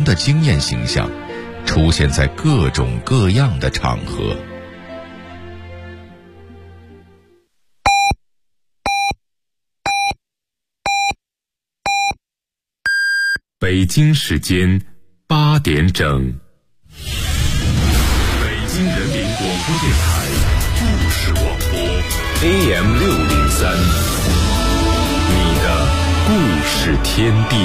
的惊艳形象出现在各种各样的场合。北京时间8点整，北京人民广播电台故事广播 AM603， 你的故事天地。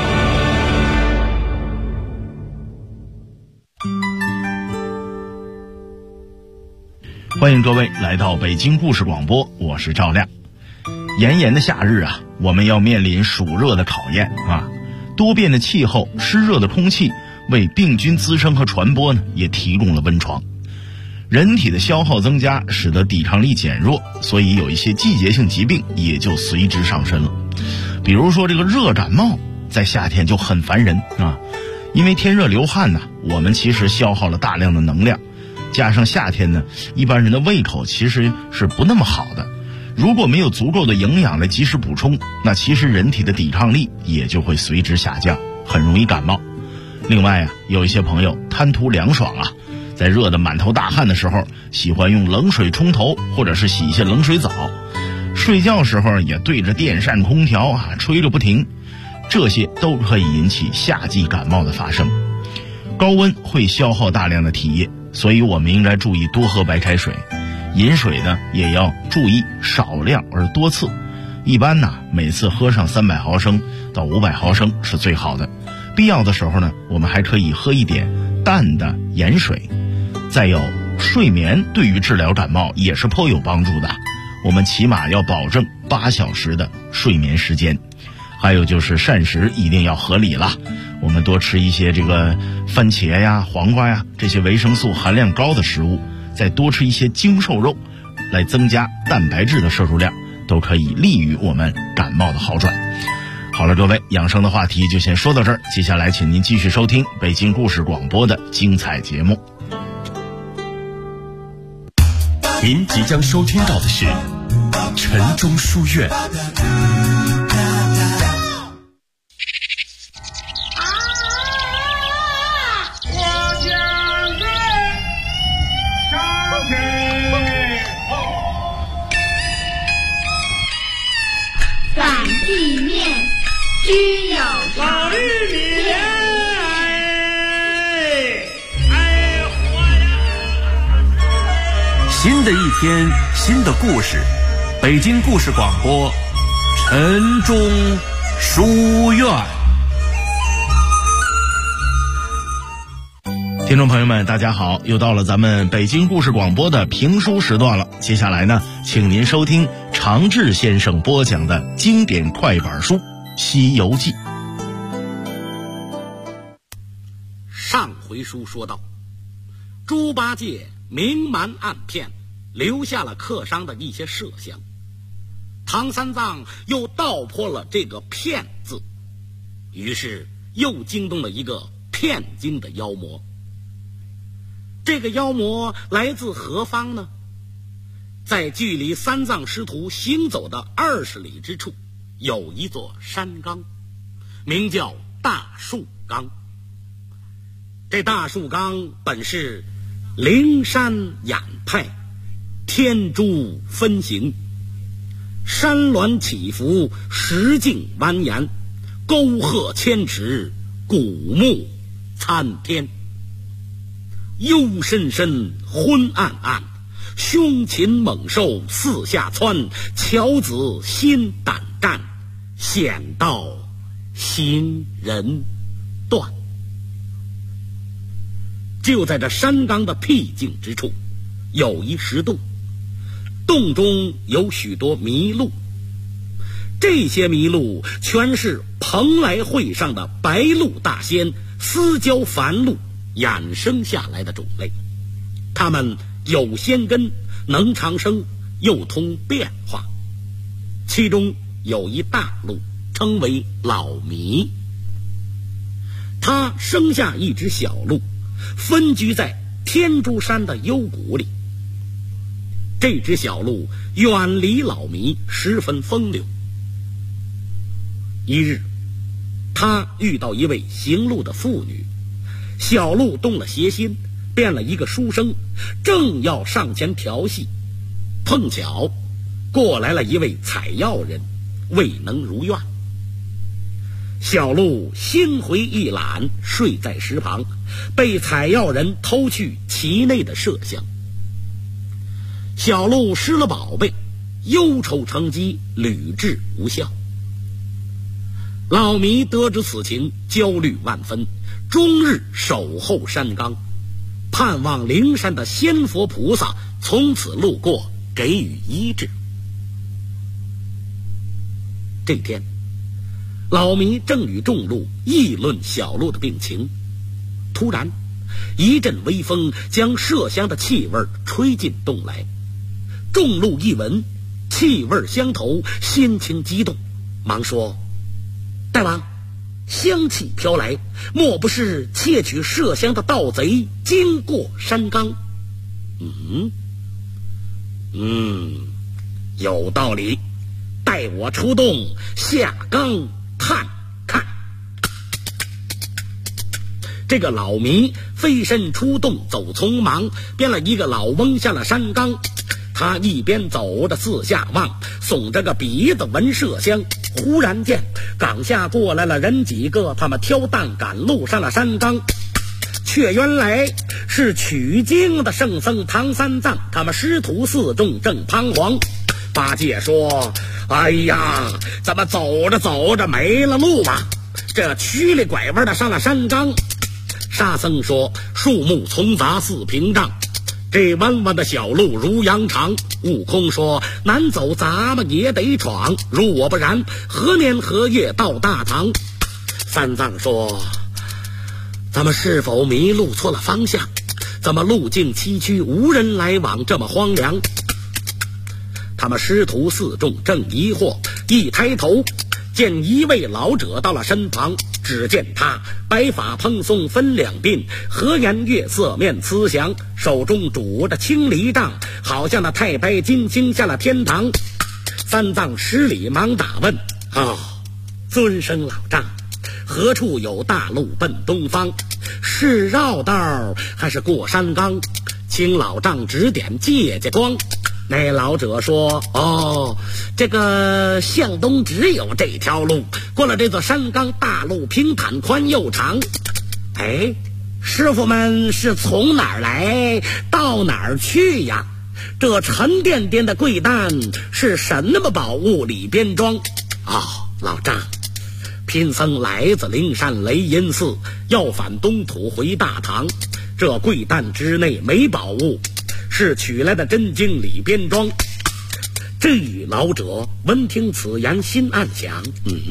欢迎各位来到北京故事广播，我是赵亮。炎炎的夏日啊，我们要面临暑热的考验啊。多变的气候、湿热的空气为病菌滋生和传播呢，也提供了温床。人体的消耗增加，使得抵抗力减弱，所以有一些季节性疾病也就随之上身了。比如说这个热感冒，在夏天就很烦人啊，因为天热流汗呢，我们其实消耗了大量的能量，加上夏天呢，一般人的胃口其实是不那么好的。如果没有足够的营养来及时补充，那其实人体的抵抗力也就会随之下降，很容易感冒。另外啊，有一些朋友贪图凉爽啊，在热得满头大汗的时候，喜欢用冷水冲头，或者是洗一些冷水澡。睡觉时候也对着电扇空调啊吹着不停，这些都可以引起夏季感冒的发生。高温会消耗大量的体液，所以我们应该注意多喝白开水。饮水呢也要注意少量而多次，一般呢每次喝上300毫升到500毫升是最好的。必要的时候呢，我们还可以喝一点淡的盐水。再有，睡眠对于治疗感冒也是颇有帮助的，我们起码要保证8小时的睡眠时间。还有就是膳食一定要合理了，我们多吃一些这个番茄呀、黄瓜呀这些维生素含量高的食物，再多吃一些精瘦肉，来增加蛋白质的摄入量，都可以利于我们感冒的好转。好了，各位，养生的话题就先说到这儿，接下来请您继续收听北京故事广播的精彩节目。 您即将收听到的是晨钟书院。 地面居有老玉米新的一天，新的故事，北京故事广播晨钟书院。 听众朋友们大家好，又到了咱们北京故事广播的评书时段了。接下来呢，请您收听常志先生播讲的经典快板书《西游记》。 上回书说到，猪八戒明瞒暗骗，留下了客商的一些麝香。唐三藏又道破了这个骗字，于是又惊动了一个骗金的妖魔。这个妖魔来自何方呢？在距离三藏师徒行走的20里之处，有一座山冈，名叫大树冈。这大树冈本是灵山掩派，天珠分行，山峦起伏，石径蜿蜒，沟壑千尺，古木参天。幽深深，昏暗暗，凶禽猛兽四下窜，樵子心胆战，险道行人断。就在这山冈的僻静之处，有一石洞，洞中有许多麋鹿，这些麋鹿全是蓬莱会上的白鹿大仙私交繁鹿衍生下来的种类。它们有仙根，能长生，又通变化。其中有一大鹿称为老麋，它生下一只小鹿，分居在天竺山的幽谷里。这只小鹿远离老麋，十分风流。一日，他遇到一位行路的妇女， 小鹿动了邪心，变了一个书生，正要上前调戏，碰巧过来了一位采药人，未能如愿。小鹿心灰意懒，睡在石旁，被采药人偷去其内的麝香。小鹿失了宝贝，忧愁成疾，屡治无效。老弥得知此情，焦虑万分，终日守候山冈，盼望灵山的仙佛菩萨从此路过，给予医治。这天，老弥正与众鹿议论小鹿的病情，突然一阵微风将麝香的气味吹进洞来。众鹿一闻气味相投，心情激动，忙说：大王，香气飘来，莫不是窃取麝香的盗贼经过山冈？有道理，待我出洞下冈看看。这个老弥飞身出洞，走匆忙，编了一个老翁下了山冈。他一边走着四下望，耸着个鼻子闻麝香。忽然间岗下过来了人几个，他们挑担赶路上了山冈，却原来是取经的圣僧唐三藏，他们师徒四众正彷徨。八戒说：哎呀，怎么走着走着没了路啊？这曲里拐弯的上了山冈。沙僧说：树木丛杂四屏障，这弯弯的小路如羊肠。悟空说：难走咱们也得闯，如我不然，何年何月到大唐？三藏说：咱们是否迷路错了方向？怎么路径崎岖，无人来往，这么荒凉？他们师徒四众正疑惑，一抬头见一位老者到了身旁，只见他白发蓬松分两鬓，和颜悦色面慈祥，手中拄着青藜杖，好像那太白金星下了天堂。三藏施礼忙打问：尊生老丈，何处有大路奔东方？是绕道还是过山冈？请老丈指点借借光。那老者说：这个向东只有这条路，过了这座山冈，大路平坦宽又长。师傅们是从哪儿来到哪儿去呀？这沉甸甸的贵担是什么宝物里边装？老丈，贫僧来自灵山雷音寺，要返东土回大唐。这贵担之内没宝物，是取来的真经里边装。这老者闻听此言，心暗想：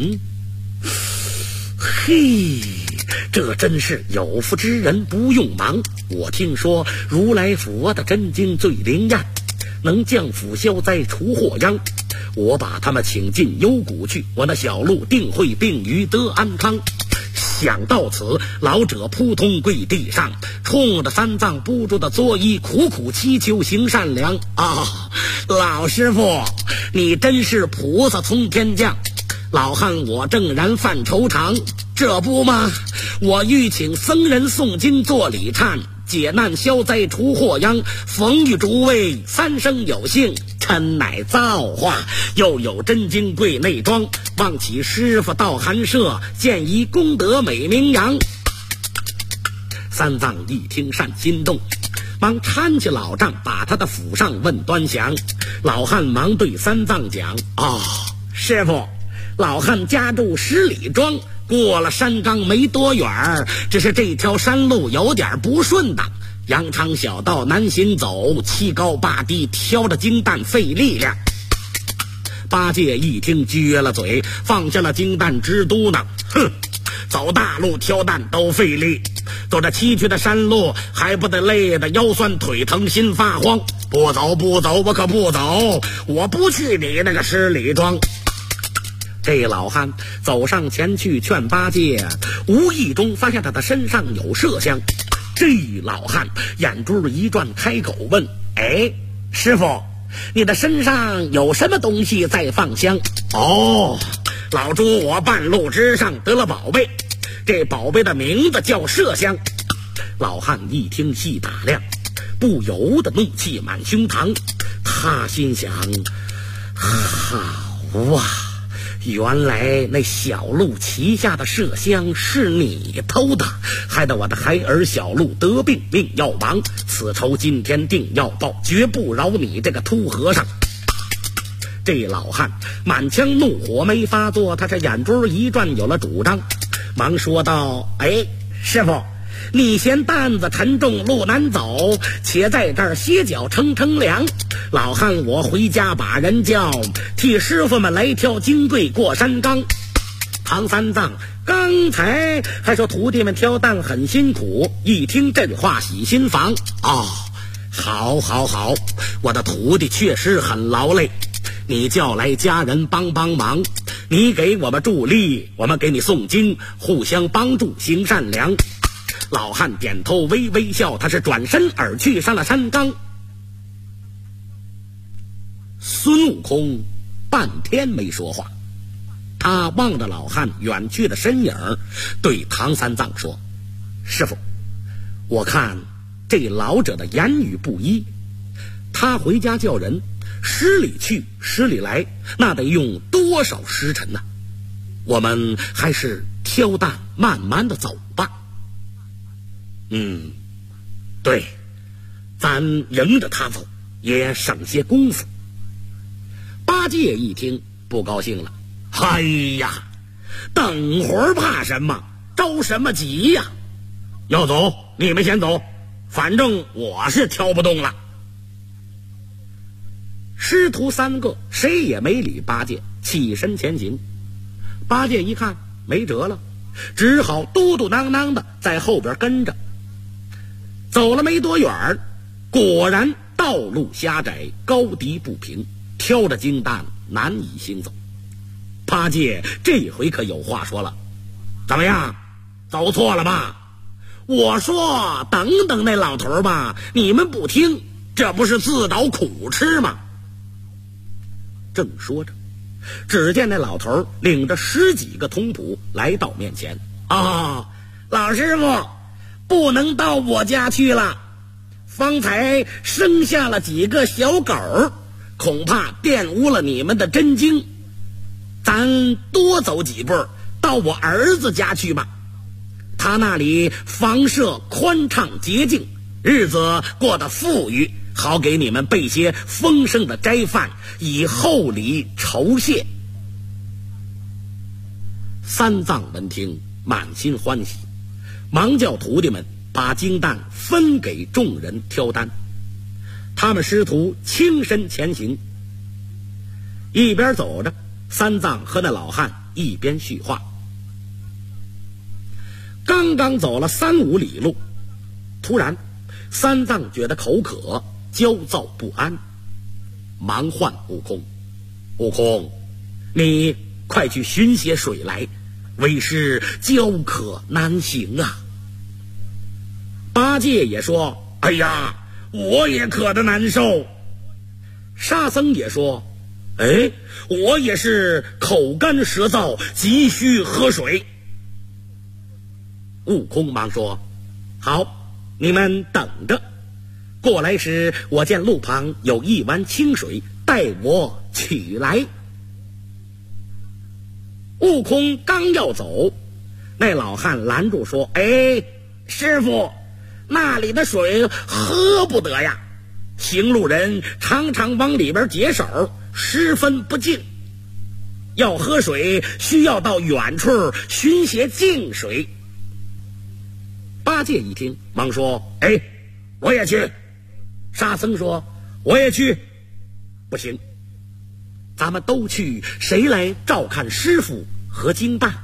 这真是有福之人不用忙。我听说如来佛的真经最灵验，能降伏消灾除祸殃。我把他们请进幽谷去，我那小鹿定会病愈得安康。想到此，老者扑通跪地上，冲着三藏不住的作揖，苦苦祈求行善良。老师傅，你真是菩萨从天降，老汉我正然犯愁肠。这不吗？我欲请僧人诵经做礼忏，解难消灾除祸殃，逢遇诸位三生有幸，臣乃造化，又有真经柜内装，望起师傅到寒舍，见一功德美名扬。三藏一听善心动，忙搀起老丈，把他的府上问端详。老汉忙对三藏讲：师傅，老汉家住十里庄，过了山冈没多远，只是这条山路有点不顺当，羊肠小道难行走，七高八低，挑着金担费力量。八戒一听撅了嘴，放下了金担直嘟囔：走大路挑担都费力，走这崎岖的山路还不得累得腰酸腿疼心发慌。不走不走，我可不走，我不去你那个十里庄。这老汉走上前去劝八戒，无意中发现他的身上有麝香。这老汉眼珠一转，开口问：师傅，你的身上有什么东西在放香？老猪我半路之上得了宝贝，这宝贝的名字叫麝香。 老汉一听细打量，不由得怒气满胸膛。他心想，好啊，原来那小鹿旗下的麝香是你偷的，害得我的孩儿小鹿得病命要亡，此仇今天定要报，绝不饶你这个秃和尚。这老汉满腔怒火没发作，他是眼珠一转，有了主张，忙说道：师傅，你嫌担子沉重路难走，且在这儿歇脚乘凉。老汉我回家把人叫，替师傅们来挑金桂过山岗。唐三藏刚才还说徒弟们挑担很辛苦，一听这话喜心房。好，我的徒弟确实很劳累，你叫来家人帮忙，你给我们助力，我们给你诵经，互相帮助行善良。老汉点头微微笑，他是转身而去上了山岗。孙悟空半天没说话，他望着老汉远去的身影，对唐三藏说：师傅，我看这老者的言语不一，他回家叫人十里去十里来，那得用多少时辰呢？我们还是挑担慢慢的走吧。对，咱迎着他走也省些功夫。八戒一听不高兴了，哎呀，等会儿怕什么，着什么急呀？要走你们先走，反正我是挑不动了。师徒三个谁也没理八戒，起身前行。八戒一看没辙了，只好嘟嘟囔囔的在后边跟着。走了没多远，果然道路狭窄，高低不平，挑着金担难以行走。八戒这回可有话说了：怎么样，走错了吧？我说等等那老头吧，你们不听，这不是自找苦吃吗？正说着，只见那老头领着10几个童仆来到面前。老师傅，不能到我家去了，方才生下了几个小狗，恐怕玷污了你们的真经，咱多走几步到我儿子家去吧，他那里房舍宽敞洁净，日子过得富裕，好给你们备些丰盛的斋饭，以厚礼酬谢。三藏闻听满心欢喜，忙叫徒弟们把金担分给众人挑担。他们师徒轻身前行，一边走着，三藏和那老汉一边叙话。刚刚走了3、5里路，突然三藏觉得口渴，焦躁不安，忙唤悟空：悟空，你快去寻些水来，为师焦渴难行啊。八戒也说：哎呀，我也渴得难受。沙僧也说：我也是口干舌燥，急需喝水。悟空忙说：好，你们等着，过来时我见路旁有一碗清水，带我取来。悟空刚要走，那老汉拦住说：师傅，那里的水喝不得呀，行路人常常往里边解手，十分不净，要喝水需要到远处寻些净水。八戒一听忙说：我也去。沙僧说：我也去。不行，咱们都去，谁来照看师傅和金蛋？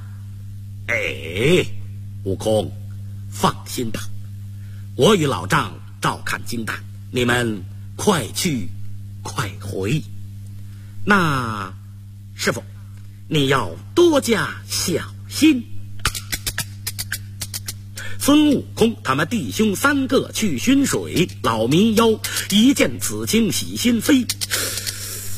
悟空放心吧，我与老丈照看金蛋，你们快去快回。那师傅你要多加小心。孙悟空他们弟兄3个去寻水，老迷妖一见此情喜心飞，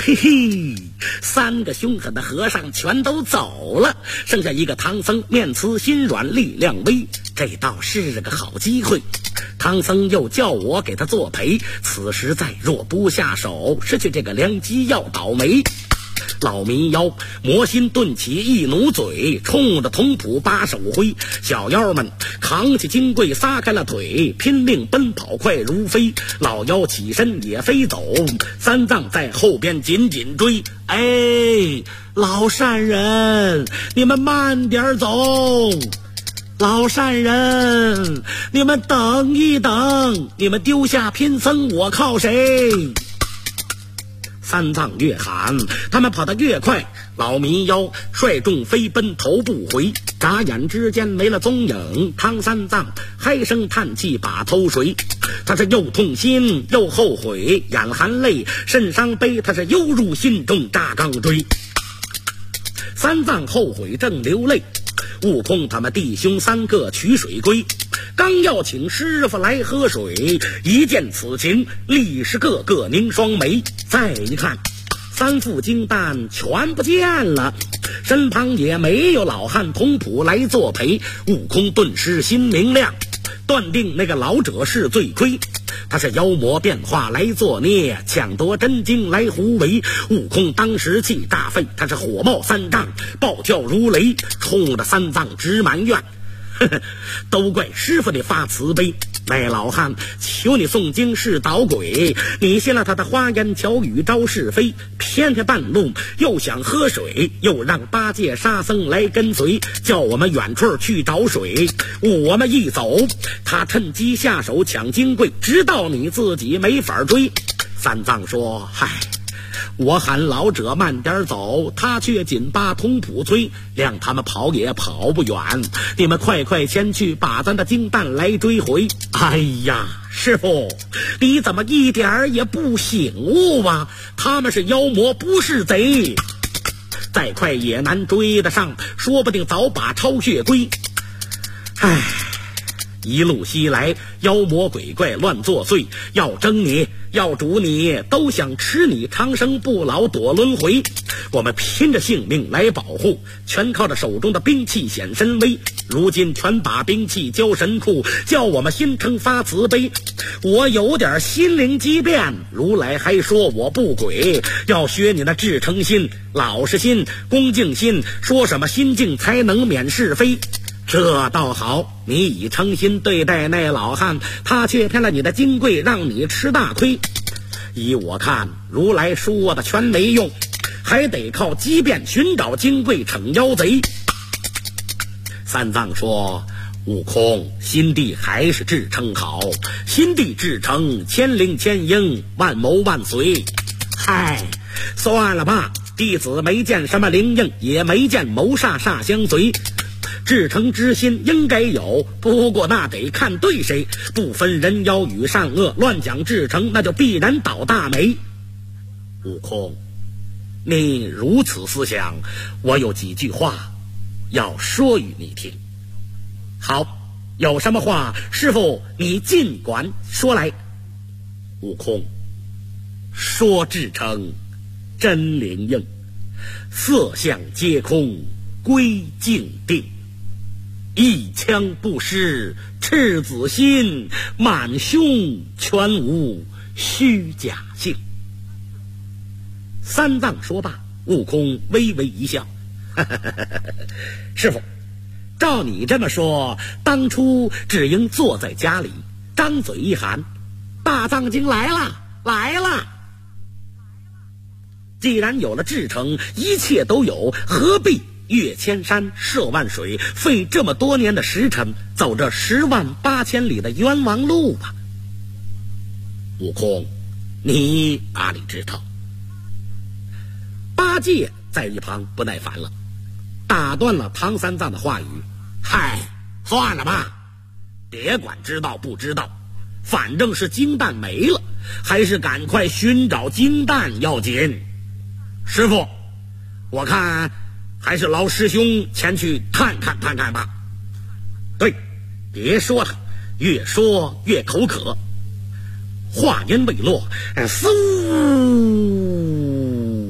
嘿嘿，3个凶狠的和尚全都走了，剩下一个唐僧，面慈心软力量微，这倒是个好机会。唐僧又叫我给他作陪，此时再若不下手，失去这个良机要倒霉。老民妖魔心顿起一努嘴，冲着童仆把手挥，小妖们扛起金柜撒开了腿，拼命奔跑快如飞。老妖起身也飞走，三藏在后边紧紧追。哎，老善人，你们慢点走，老善人，你们等一等，你们丢下贫僧我靠谁？三藏越喊，他们跑得越快，老民妖率众飞奔头不回，眨眼之间没了踪影。唐三藏唉声叹气把头垂，他是又痛心又后悔，眼含泪肾伤悲，他是忧入心中扎钢锥。三藏后悔正流泪，悟空他们弟兄3个取水归，刚要请师傅来喝水，一见此情，立时个个凝双眉。再一看，3副金丹全不见了，身旁也没有老汉童仆来作陪。悟空顿时心明亮，断定那个老者是罪魁，他是妖魔变化来作孽，抢夺真经来胡为。悟空当时气大沸，他是火冒3丈，暴跳如雷，冲着三藏直埋怨。都怪师傅你发慈悲，那老汉求你诵经是捣鬼，你信了他的花言巧语招是非，偏偏半路又想喝水，又让8戒沙僧来跟随，叫我们远处去找水。我们一走，他趁机下手抢金柜，直到你自己没法追。三藏说，嗨，我喊老者慢点走，他却紧把童仆催，让他们跑也跑不远，你们快快前去把咱的金蛋来追回。哎呀，师傅你怎么一点也不醒悟啊？他们是妖魔不是贼，再快也难追得上，说不定早把超血归。唉，一路西来，妖魔鬼怪乱作祟，要争你要煮你，都想吃你长生不老躲轮回。我们拼着性命来保护，全靠着手中的兵器显神威。如今全把兵器交神库，叫我们心诚发慈悲。我有点心灵激变，如来还说我不轨，要学你那至诚心、老实心、恭敬心，说什么心境才能免是非。这倒好，你以诚心对待那老汉，他却骗了你的金柜，让你吃大亏。依我看，如来说的全没用，还得靠机变寻找金柜惩妖贼。三藏说，悟空，心地还是至诚好，心地至诚，千灵千应，万谋万随。嗨，算了吧，弟子没见什么灵应，也没见谋煞煞相随。至诚之心应该有，不过那得看对谁，不分人妖与善恶，乱讲至诚，那就必然倒大霉。悟空，你如此思想，我有几句话要说与你听。好，有什么话，师傅你尽管说来。悟空，说至诚真灵应，色相皆空归静定，一腔不失赤子心，满胸全无虚假性。三藏说罢，悟空微微一笑，师傅，照你这么说，当初只应坐在家里，张嘴一喊，大藏经来了来了。既然有了至诚，一切都有，何必越千山涉万水，费这么多年的时辰，走这10万8千里的冤枉路吧？悟空，你哪里知道？八戒在一旁不耐烦了，打断了唐三藏的话语。嗨，算了吧，别管知道不知道，反正是金蛋没了，还是赶快寻找金蛋要紧。师傅，我看还是劳师兄前去探看吧。对，别说他，越说越口渴。话音未落，嗖，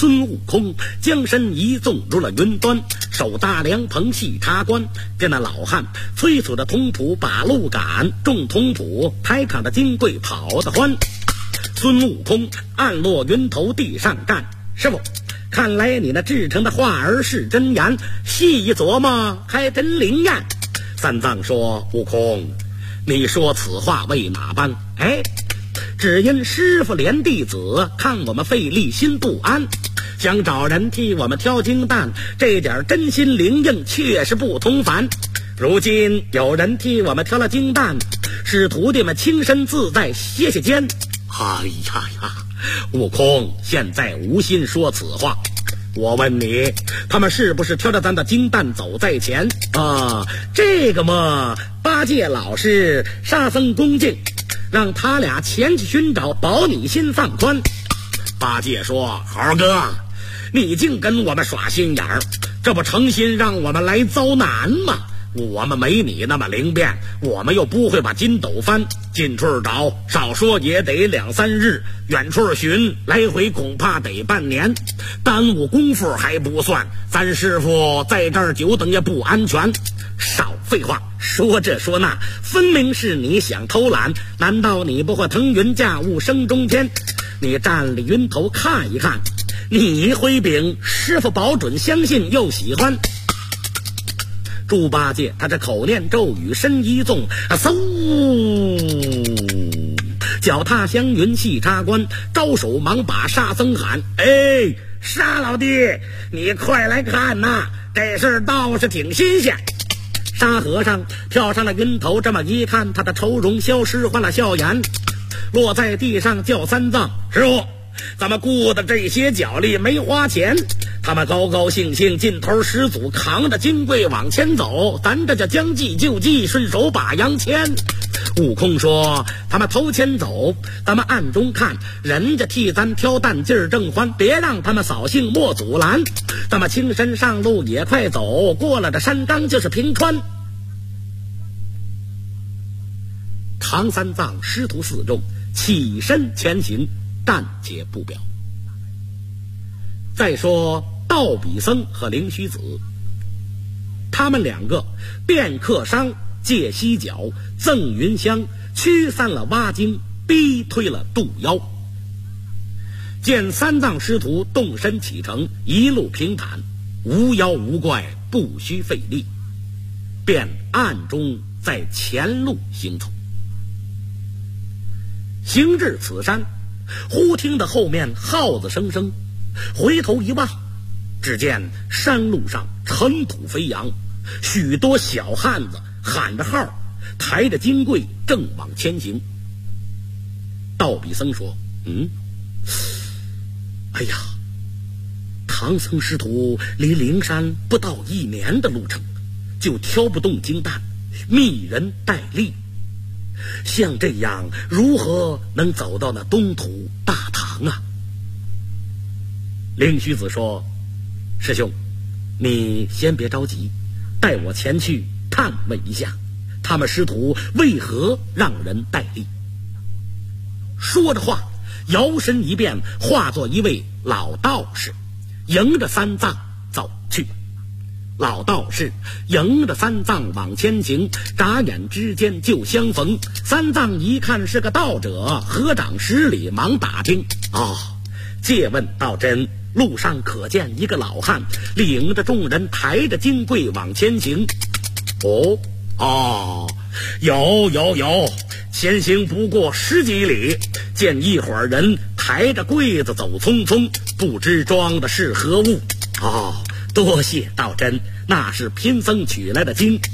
孙悟空将身一纵入了云端，手搭凉棚细插冠，见那老汉催促着童仆把路赶，众童仆抬扛着金柜跑得欢。孙悟空暗落云头地上站，师傅，看来你那制成的话儿是真言，细一琢磨还真灵验。三藏说：悟空，你说此话为哪般？只因师傅连弟子看我们费力心不安，想找人替我们挑金蛋，这点真心灵应确实不同凡。如今有人替我们挑了金蛋，使徒弟们轻身自在歇歇肩。哎呀呀，悟空现在无心说此话，我问你，他们是不是挑着咱的金蛋走在前啊？这个嘛，八戒老师沙僧恭敬，让他俩前去寻找，保你心放宽。八戒说：猴哥，你竟跟我们耍心眼儿，这不诚心让我们来遭难吗？我们没你那么灵便，我们又不会把筋斗翻，近处找少说也得2-3日，远处寻来回恐怕得半年，耽误功夫还不算，咱师傅在这儿久等也不安全。少废话，说这说那，分明是你想偷懒，难道你不会腾云驾雾升中天？你站立云头看一看，你回禀师傅保准相信又喜欢。猪八戒他这口念咒语，身一纵，嗖，脚踏香云细插冠，招手忙把沙僧喊：沙老弟，你快来看呐，这事倒是挺新鲜。沙和尚跳上了云头，这么一看，他的愁容消失，换了笑颜，落在地上叫三藏：师傅，咱们雇的这些脚力没花钱，他们高高兴兴劲头十足，扛着金柜往前走，咱这叫将计就计，顺手把羊牵。悟空说：他们头前走，咱们暗中看，人家替咱挑担劲儿正欢，别让他们扫兴莫阻拦，咱们轻身上路也快走，过了这山岗就是平川。唐三藏师徒4众起身前行，暂且不表。再说道比僧和灵虚子，他们2个变客商，借犀角，赠云香，驱散了蛙精，逼退了渡妖。见三藏师徒动身启程，一路平坦，无妖无怪，不需费力，便暗中在前路行走。行至此山，忽听得后面号子声声，回头一望，只见山路上尘土飞扬，许多小汉子喊着号，抬着金柜正往前行。道比僧说：哎呀，唐僧师徒离灵山不到1年的路程，就挑不动金蛋，密人戴笠，像这样如何能走到那东土大唐啊？灵虚子说：师兄，你先别着急，带我前去探问一下，他们师徒为何让人戴笠。说着话，摇身一变，化作一位老道士，迎着三藏走去。老道士迎着三藏往前行，眨眼之间就相逢。三藏一看是个道者，合掌施礼，忙打听：借问道真，路上可见一个老汉领着众人抬着金柜往前行？有，前行不过10几里，见一伙人抬着柜子走匆匆，不知装的是何物。多谢道真，那是贫僧取来的金。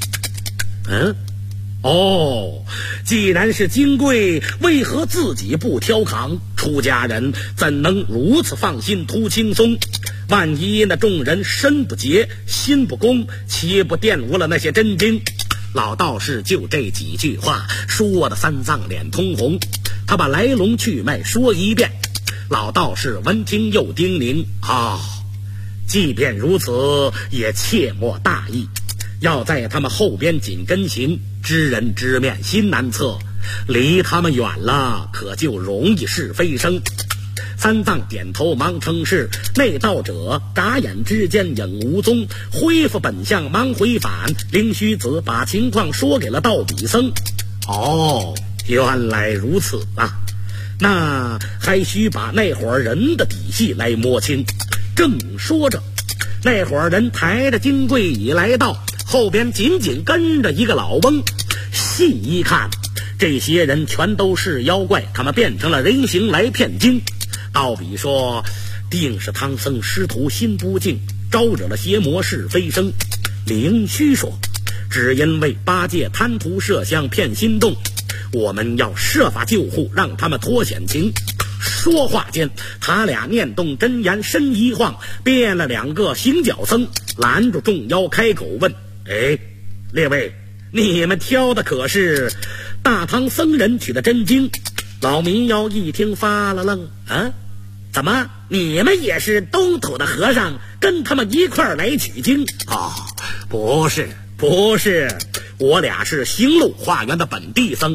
既然是金柜，为何自己不挑扛？出家人怎能如此放心图轻松？万一那众人身不洁心不公，岂不玷污了那些真经？老道士就这几句话说的三藏脸通红，他把来龙去脉说一遍。老道士闻听又叮咛：即便如此，也切莫大意，要在他们后边紧跟行，知人知面心难测，离他们远了，可就容易是非生。 三藏点头忙称是。内道者眨眼之间影无踪，恢复本相忙回返。灵虚子把情况说给了道比僧。哦，原来如此啊，那还需把那伙人的底细来摸清。正说着，那伙人抬着金柜已来到，后边紧紧跟着一个老翁。细一看，这些人全都是妖怪，他们变成了人形来骗经。道比说，定是唐僧师徒心不静，招惹了邪魔是非生。灵虚说，只因为八戒贪图麝香骗心动，我们要设法救护，让他们脱险情。说话间，他俩念动真言，身一晃，变了2个行脚僧，拦住众妖开口问：列位，你们挑的可是大唐僧人取的真经？老民妖一听发了愣，怎么你们也是东土的和尚，跟他们一块儿来取经？不是，我俩是行路化缘的本地僧。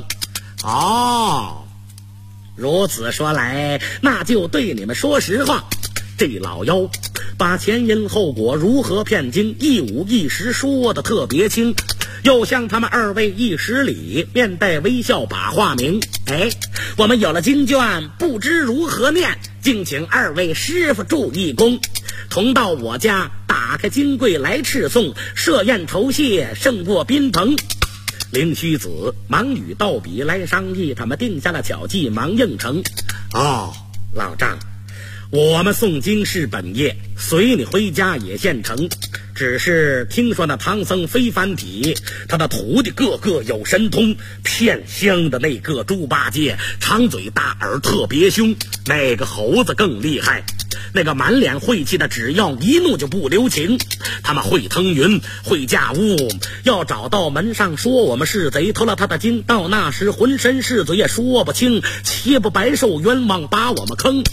如此说来，那就对你们说实话。这老妖把前因后果如何骗经一五一十说得特别清，又向他们2位一施礼，面带微笑把话明。我们有了经卷，不知如何念，敬请2位师傅助一功，同到我家打开金柜来敕诵，设宴酬谢，胜过宾朋。灵虚子忙与道比来商议，他们定下了巧计，忙应承。老丈，我们诵经是本业，随你回家也现成。只是听说那唐僧非凡体，他的徒弟个个有神通，骗香的那个猪八戒长嘴大耳特别凶，那个猴子更厉害，那个满脸晦气的只要一怒就不留情。他们会腾云，会驾雾，要找到门上说我们是贼，偷了他的经，到那时浑身是嘴也说不清，岂不白受冤枉，把我们坑。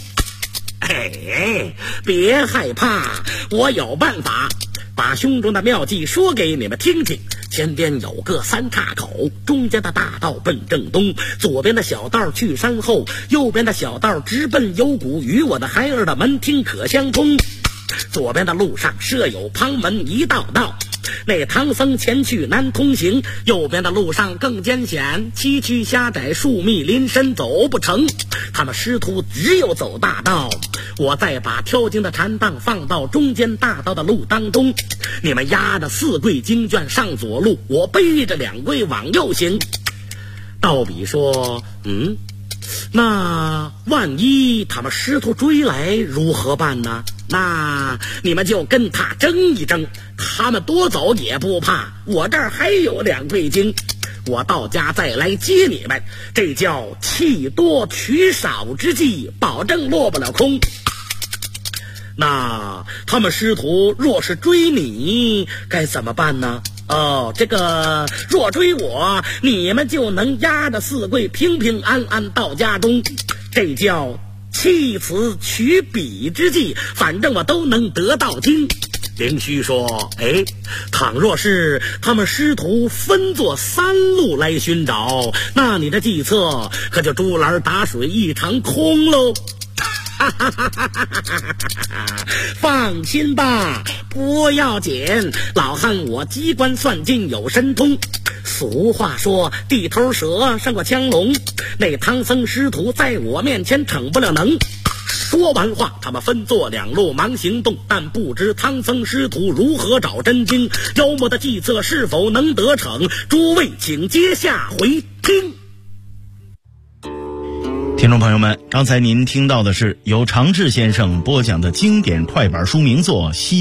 别害怕，我有办法，把胸中的妙计说给你们听听。前边有个3岔口，中间的大道奔正东，左边的小道去山后，右边的小道直奔幽谷，与我的孩儿的门厅可相通。左边的路上设有旁门一道道，那唐僧前去难通行，右边的路上更艰险，崎岖狭窄，树密林深，走不成。他们师徒只有走大道，我再把挑经的禅棒放到中间大道的路当中，你们押着4柜经卷上左路，我背着2柜往右行。道比说，那万一他们师徒追来如何办呢？那你们就跟他争一争，他们多走也不怕，我这儿还有2柜经，我到家再来接你们，这叫弃多取少之计，保证落不了空。那他们师徒若是追你该怎么办呢？这个若追我，你们就能押着4柜平平安安到家中，这叫弃此取彼之计，反正我都能得到经。灵虚说，倘若是他们师徒分作3路来寻找，那你的计策可就竹篮打水一场空喽。放心吧，不要紧，老汉我机关算尽有神通。俗话说，地头蛇胜过枪龙，那唐僧师徒在我面前逞不了能。说完话，他们分作2路忙行动，但不知唐僧师徒如何找真经，妖魔的计策是否能得逞，诸位请接下回听。 听众朋友们，刚才您听到的是由常志先生播讲的经典快板书名作《西